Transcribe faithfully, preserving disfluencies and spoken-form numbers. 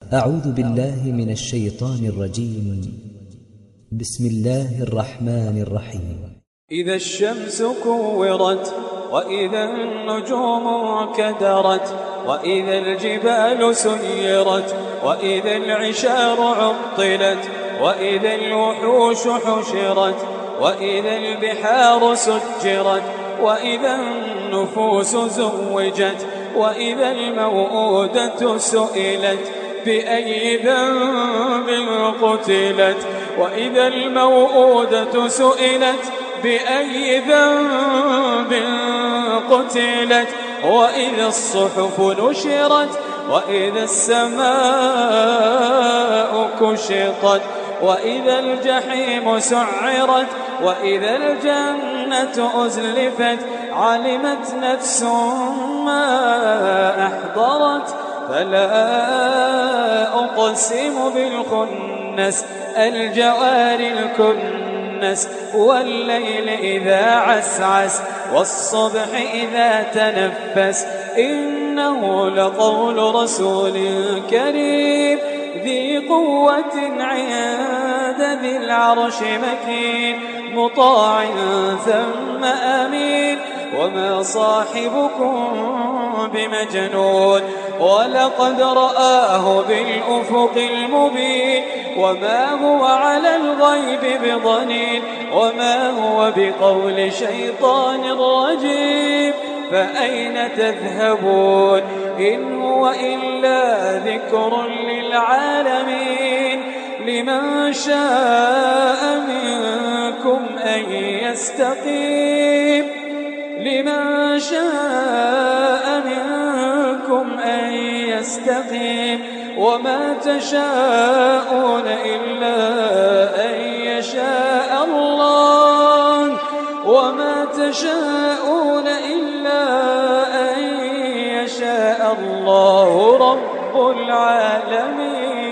أعوذ بالله من الشيطان الرجيم. بسم الله الرحمن الرحيم. إذا الشمس كورت وإذا النجوم انكدرت وإذا الجبال سيرت وإذا العشار عطلت وإذا الوحوش حشرت وإذا البحار سجرت وإذا النفوس زوجت وإذا الموءودة سئلت بأي ذنب قتلت وإذا الموءودة سئلت بأي ذنب قتلت وإذا الصحف نشرت وإذا السماء كشطت وإذا الجحيم سعرت وإذا الجنة أزلفت علمت نفس ما أحضرت فلا أقسم بالخنس الجوار الكنس والليل إذا عسعس والصبح إذا تنفس إنه لقول رسول كريم ذي قوة عند ذي العرش مكين مطاع ثم أمين وما صاحبكم بمجنون ولقد رآه بالأفق المبين وما هو على الغيب بضنين وما هو بقول شيطان رجيم فأين تذهبون إن هو إلا ذكر للعالمين لمن شاء منكم أن يستقيم لمن شاء منكم أن يستقيم وما تشاءون إلا أن يشاء الله وما تشاءون إلا أن يشاء الله رب العالمين.